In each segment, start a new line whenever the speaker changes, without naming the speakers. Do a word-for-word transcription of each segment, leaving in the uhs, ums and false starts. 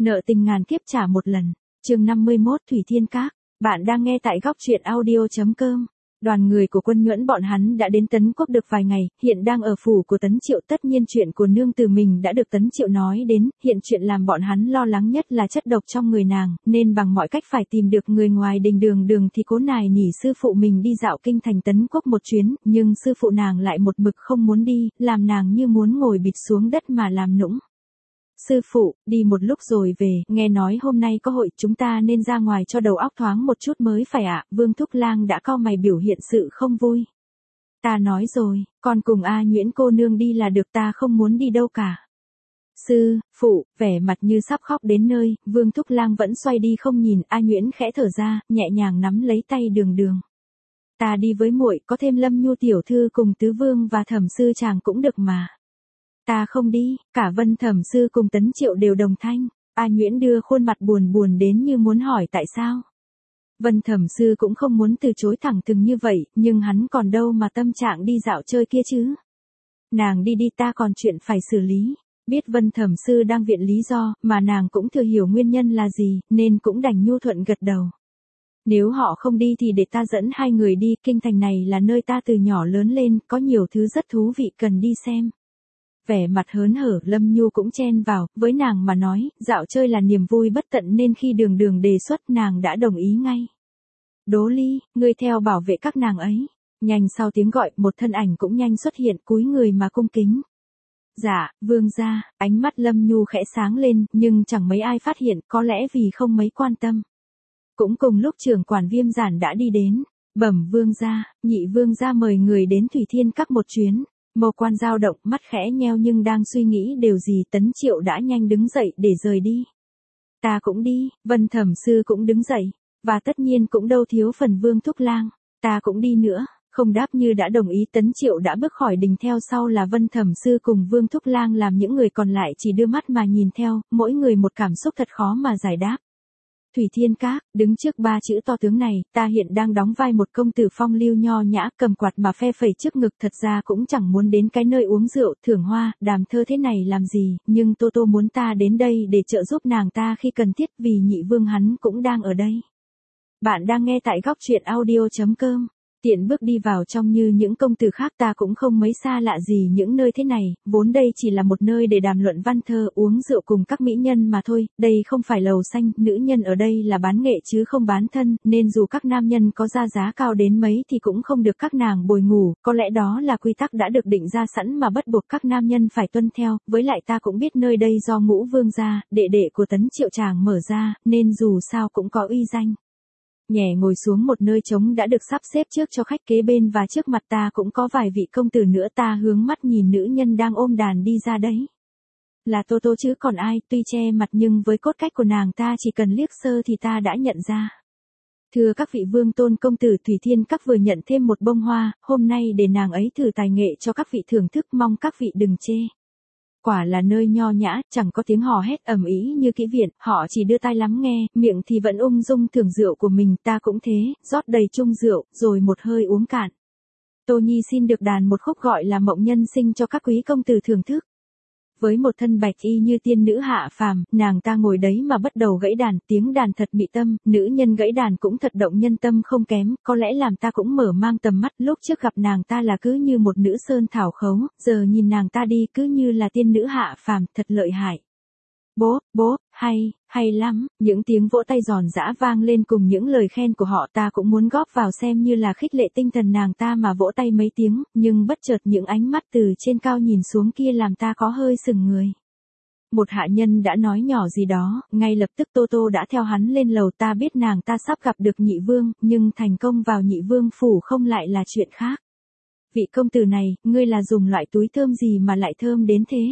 Nợ tình ngàn kiếp trả một lần. Chương năm mươi mốt Thủy Thiên Các. Bạn đang nghe tại góc truyện audio chấm com. Đoàn người của Quân Nhuẫn bọn hắn đã đến Tấn Quốc được vài ngày, hiện đang ở phủ của Tấn Triệu. Tất nhiên chuyện của nương tử mình đã được Tấn Triệu nói đến, hiện chuyện làm bọn hắn lo lắng nhất là chất độc trong người nàng, nên bằng mọi cách phải tìm được người ngoài đình đường đường thì cố nài nỉ sư phụ mình đi dạo kinh thành Tấn Quốc một chuyến, nhưng sư phụ nàng lại một mực không muốn đi, làm nàng như muốn ngồi bịch xuống đất mà làm nũng. Sư phụ, đi một lúc rồi về, nghe nói hôm nay có hội, chúng ta nên ra ngoài cho đầu óc thoáng một chút mới phải ạ. Vương Thúc Lang đã cau mày biểu hiện sự không vui. Ta nói rồi, con cùng A Nhuyễn cô nương đi là được, ta không muốn đi đâu cả. Sư, phụ, vẻ mặt như sắp khóc đến nơi, Vương Thúc Lang vẫn xoay đi không nhìn. A Nhuyễn khẽ thở ra, nhẹ nhàng nắm lấy tay Đường Đường. Ta đi với muội, có thêm Lâm Nhu tiểu thư cùng Tứ Vương và Thẩm sư chàng cũng được mà. Ta không đi, cả Vân Thẩm sư cùng Tấn Triệu đều đồng thanh. A Nhuyễn đưa khuôn mặt buồn buồn đến như muốn hỏi tại sao. Vân Thẩm sư cũng không muốn từ chối thẳng thừng như vậy, nhưng hắn còn đâu mà tâm trạng đi dạo chơi kia chứ. Nàng đi đi, ta còn chuyện phải xử lý. Biết Vân Thẩm sư đang viện lý do, mà nàng cũng thừa hiểu nguyên nhân là gì, nên cũng đành nhu thuận gật đầu. Nếu họ không đi thì để ta dẫn hai người đi, kinh thành này là nơi ta từ nhỏ lớn lên, có nhiều thứ rất thú vị cần đi xem. Vẻ mặt hớn hở, Lâm Nhu cũng chen vào, với nàng mà nói, dạo chơi là niềm vui bất tận nên khi Đường Đường đề xuất nàng đã đồng ý ngay. Đố Ly, ngươi theo bảo vệ các nàng ấy. Nhanh sau tiếng gọi, một thân ảnh cũng nhanh xuất hiện, cúi người mà cung kính. Dạ, vương gia. Ánh mắt Lâm Nhu khẽ sáng lên, nhưng chẳng mấy ai phát hiện, có lẽ vì không mấy quan tâm. Cũng cùng lúc trưởng quản Viêm Giản đã đi đến. Bẩm vương gia, nhị vương gia mời người đến Thủy Thiên Các một chuyến. Mâu Quan dao động, mắt khẽ nheo nhưng đang suy nghĩ điều gì. Tấn Triệu đã nhanh đứng dậy để rời đi. Ta cũng đi, Vân Thẩm sư cũng đứng dậy, và tất nhiên cũng đâu thiếu phần Vương Thúc Lang. Ta cũng đi nữa. Không đáp như đã đồng ý, Tấn Triệu đã bước khỏi đình, theo sau là Vân Thẩm sư cùng Vương Thúc Lang, làm những người còn lại chỉ đưa mắt mà nhìn theo, mỗi người một cảm xúc thật khó mà giải đáp. Thủy Thiên Các, đứng trước ba chữ to tướng này, ta hiện đang đóng vai một công tử phong lưu nho nhã, cầm quạt mà phe phẩy trước ngực, thật ra cũng chẳng muốn đến cái nơi uống rượu, thưởng hoa, đàm thơ thế này làm gì, nhưng Tô Tô muốn ta đến đây để trợ giúp nàng ta khi cần thiết, vì nhị vương hắn cũng đang ở đây. Bạn đang nghe tại góc truyện audio chấm com. Tiện bước đi vào trong như những công tử khác, ta cũng không mấy xa lạ gì những nơi thế này, vốn đây chỉ là một nơi để đàm luận văn thơ, uống rượu cùng các mỹ nhân mà thôi, đây không phải lầu xanh, nữ nhân ở đây là bán nghệ chứ không bán thân, nên dù các nam nhân có ra giá cao đến mấy thì cũng không được các nàng bồi ngủ, có lẽ đó là quy tắc đã được định ra sẵn mà bắt buộc các nam nhân phải tuân theo, với lại ta cũng biết nơi đây do Ngũ vương gia, đệ đệ của Tấn Triệu chàng mở ra, nên dù sao cũng có uy danh. Nhẹ ngồi xuống một nơi trống đã được sắp xếp trước cho khách kế bên, và trước mặt ta cũng có vài vị công tử nữa. Ta hướng mắt nhìn nữ nhân đang ôm đàn đi ra đấy. Là Tô Tô chứ còn ai, tuy che mặt nhưng với cốt cách của nàng ta chỉ cần liếc sơ thì ta đã nhận ra. Thưa các vị vương tôn công tử, Thủy Thiên Các vừa nhận thêm một bông hoa, hôm nay để nàng ấy thử tài nghệ cho các vị thưởng thức, mong các vị đừng chê. Quả là nơi nho nhã, chẳng có tiếng hò hét ầm ĩ như kỹ viện, họ chỉ đưa tai lắng nghe, miệng thì vẫn ung dung thưởng rượu của mình, ta cũng thế, rót đầy chung rượu, rồi một hơi uống cạn. Tô Nhi xin được đàn một khúc gọi là Mộng Nhân Sinh cho các quý công tử thưởng thức. Với một thân bạch y như tiên nữ hạ phàm, nàng ta ngồi đấy mà bắt đầu gãy đàn, tiếng đàn thật mị tâm, nữ nhân gãy đàn cũng thật động nhân tâm không kém, có lẽ làm ta cũng mở mang tầm mắt. Lúc trước gặp nàng ta là cứ như một nữ sơn thảo khấu, giờ nhìn nàng ta đi cứ như là tiên nữ hạ phàm, thật lợi hại. Bố, bố, hay, hay lắm, những tiếng vỗ tay giòn giã vang lên cùng những lời khen của họ, ta cũng muốn góp vào xem như là khích lệ tinh thần nàng ta mà vỗ tay mấy tiếng, nhưng bất chợt những ánh mắt từ trên cao nhìn xuống kia làm ta có hơi sừng người. Một hạ nhân đã nói nhỏ gì đó, ngay lập tức Tô Tô đã theo hắn lên lầu. Ta biết nàng ta sắp gặp được nhị vương, nhưng thành công vào nhị vương phủ không lại là chuyện khác. Vị công tử này, ngươi là dùng loại túi thơm gì mà lại thơm đến thế?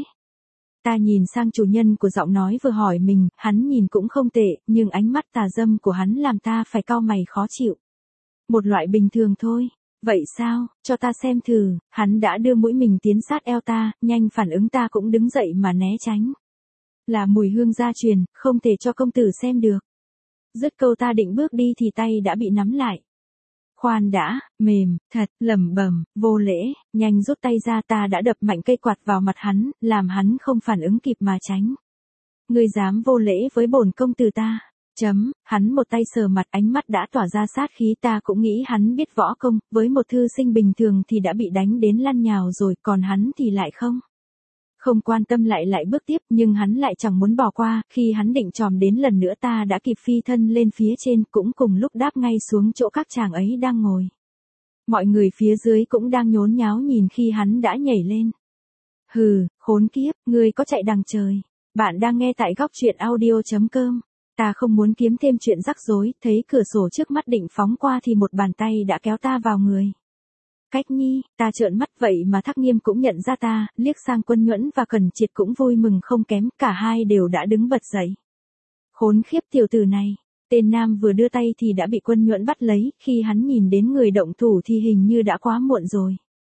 Ta nhìn sang chủ nhân của giọng nói vừa hỏi mình, hắn nhìn cũng không tệ, nhưng ánh mắt tà dâm của hắn làm ta phải cau mày khó chịu. Một loại bình thường thôi. Vậy sao, cho ta xem thử. Hắn đã đưa mũi mình tiến sát eo ta, nhanh phản ứng ta cũng đứng dậy mà né tránh. Là mùi hương gia truyền, không thể cho công tử xem được. Dứt câu ta định bước đi thì tay đã bị nắm lại. Khoan đã, mềm, thật, lẩm bẩm, vô lễ, nhanh rút tay ra. Ta đã đập mạnh cây quạt vào mặt hắn, làm hắn không phản ứng kịp mà tránh. Ngươi dám vô lễ với bổn công tử ta. Chấm, hắn một tay sờ mặt, ánh mắt đã tỏa ra sát khí, ta cũng nghĩ hắn biết võ công, với một thư sinh bình thường thì đã bị đánh đến lăn nhào rồi, còn hắn thì lại không. Không quan tâm lại lại bước tiếp, nhưng hắn lại chẳng muốn bỏ qua, khi hắn định chòm đến lần nữa ta đã kịp phi thân lên phía trên, cũng cùng lúc đáp ngay xuống chỗ các chàng ấy đang ngồi. Mọi người phía dưới cũng đang nhốn nháo nhìn khi hắn đã nhảy lên. Hừ, khốn kiếp, ngươi có chạy đằng trời. Bạn đang nghe tại góc truyện audio chấm com. Ta không muốn kiếm thêm chuyện rắc rối, thấy cửa sổ trước mắt định phóng qua thì một bàn tay đã kéo ta vào người. Cách Nhi, ta trợn mắt, vậy mà Thác Nghiêm cũng nhận ra ta, liếc sang Quân Nhuẫn và Cẩn Triệt cũng vui mừng không kém, cả hai đều đã đứng bật dậy. Khốn khiếp tiểu tử này, tên nam vừa đưa tay thì đã bị Quân Nhuẫn bắt lấy, khi hắn nhìn đến người động thủ thì hình như đã quá muộn rồi.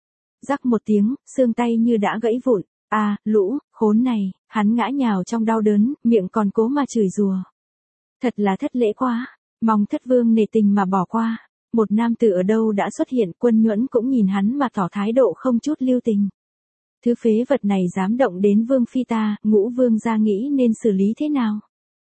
Rắc một tiếng, xương tay như đã gãy vụn, à, lũ, khốn này, hắn ngã nhào trong đau đớn, miệng còn cố mà chửi rủa. Thật là thất lễ quá, mong thất vương nể tình mà bỏ qua. Một nam tử ở đâu đã xuất hiện, Quân Nhuẫn cũng nhìn hắn mà tỏ thái độ không chút lưu tình. Thứ phế vật này dám động đến vương phi ta, Ngũ vương gia nghĩ nên xử lý thế nào?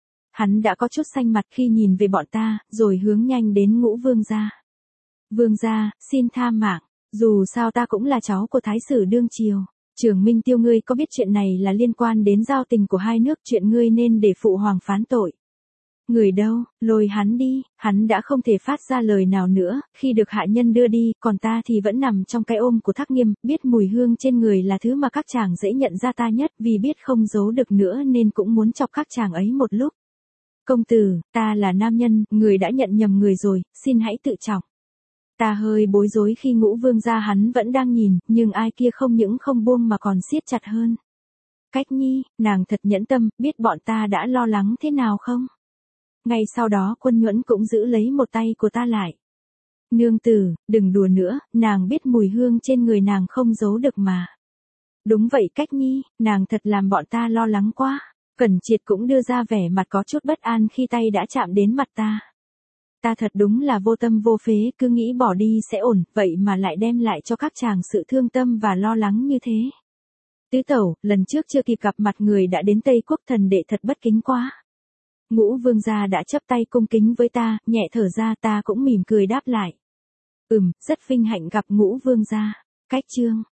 Hắn đã có chút xanh mặt khi nhìn về bọn ta, rồi hướng nhanh đến Ngũ vương gia. Vương gia, xin tha mạng, dù sao ta cũng là cháu của thái sử đương triều. Trưởng Minh Tiêu, ngươi có biết chuyện này là liên quan đến giao tình của hai nước, chuyện ngươi nên để phụ hoàng phán tội. Người đâu, lôi hắn đi, hắn đã không thể phát ra lời nào nữa, khi được hạ nhân đưa đi, còn ta thì vẫn nằm trong cái ôm của Thác Nghiêm, biết mùi hương trên người là thứ mà các chàng dễ nhận ra ta nhất, vì biết không giấu được nữa nên cũng muốn chọc các chàng ấy một lúc. Công tử, ta là nam nhân, người đã nhận nhầm người rồi, xin hãy tự trọng. Ta hơi bối rối khi Ngũ vương gia hắn vẫn đang nhìn, nhưng ai kia không những không buông mà còn siết chặt hơn. Cách Nhi, nàng thật nhẫn tâm, biết bọn ta đã lo lắng thế nào không? Ngay sau đó Quân Nhuẫn cũng giữ lấy một tay của ta lại. Nương tử, đừng đùa nữa, nàng biết mùi hương trên người nàng không giấu được mà. Đúng vậy Cách Nhi, nàng thật làm bọn ta lo lắng quá. Cẩn Triệt cũng đưa ra vẻ mặt có chút bất an khi tay đã chạm đến mặt ta. Ta thật đúng là vô tâm vô phế, cứ nghĩ bỏ đi sẽ ổn, vậy mà lại đem lại cho các chàng sự thương tâm và lo lắng như thế. Tứ tẩu, lần trước chưa kịp gặp mặt người đã đến Tây Quốc, thần đệ thật bất kính quá. Ngũ vương gia đã chắp tay cung kính với ta, nhẹ thở ra, ta cũng mỉm cười đáp lại. Ừm, rất vinh hạnh gặp Ngũ vương gia. Cách chương